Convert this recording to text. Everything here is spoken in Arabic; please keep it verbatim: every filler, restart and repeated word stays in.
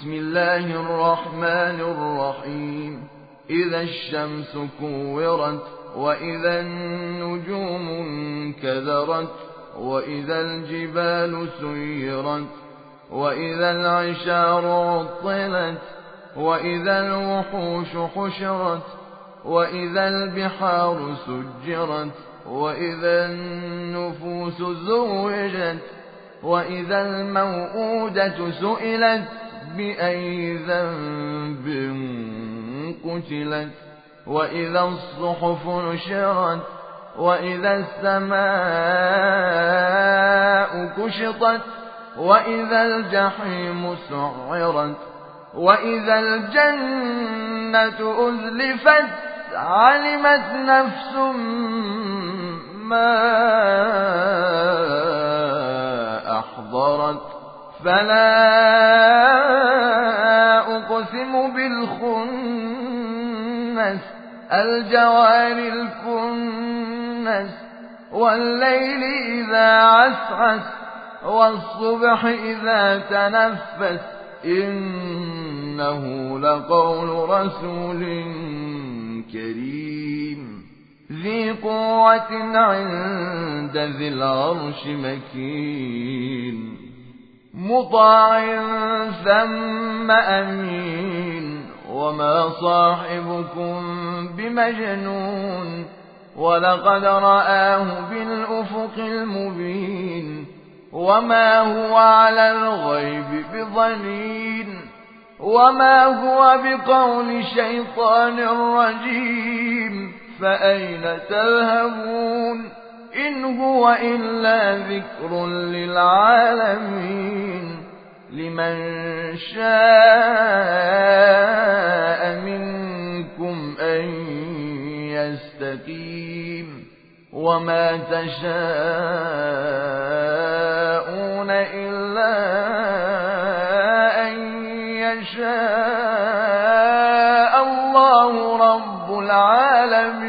بسم الله الرحمن الرحيم إذا الشمس كورت وإذا النجوم انكدرت وإذا الجبال سيرت وإذا العشار عطلت وإذا الوحوش حشرت وإذا البحار سجرت وإذا النفوس زوجت وإذا الموءودة سئلت بأي ذنب قتلت وإذا الصحف نشرت وإذا السماء كشطت وإذا الجحيم سعرت وإذا الجنة أزلفت علمت نفس ما أحضرت فلا أقسم بالخنس الجوار الكنس والليل إذا عسعس والصبح إذا تنفس إنه لقول رسول كريم ذي قوة عند ذي العرش مكين مطاع ثم أمين وما صاحبكم بمجنون ولقد رآه بالأفق المبين وما هو على الغيب بضنين وما هو بقول شيطان رجيم فأين تذهبون إن هو إلا ذكر للعالمين لمن شاء منكم أن يستقيم وما تشاءون إلا أن يشاء الله رب العالمين.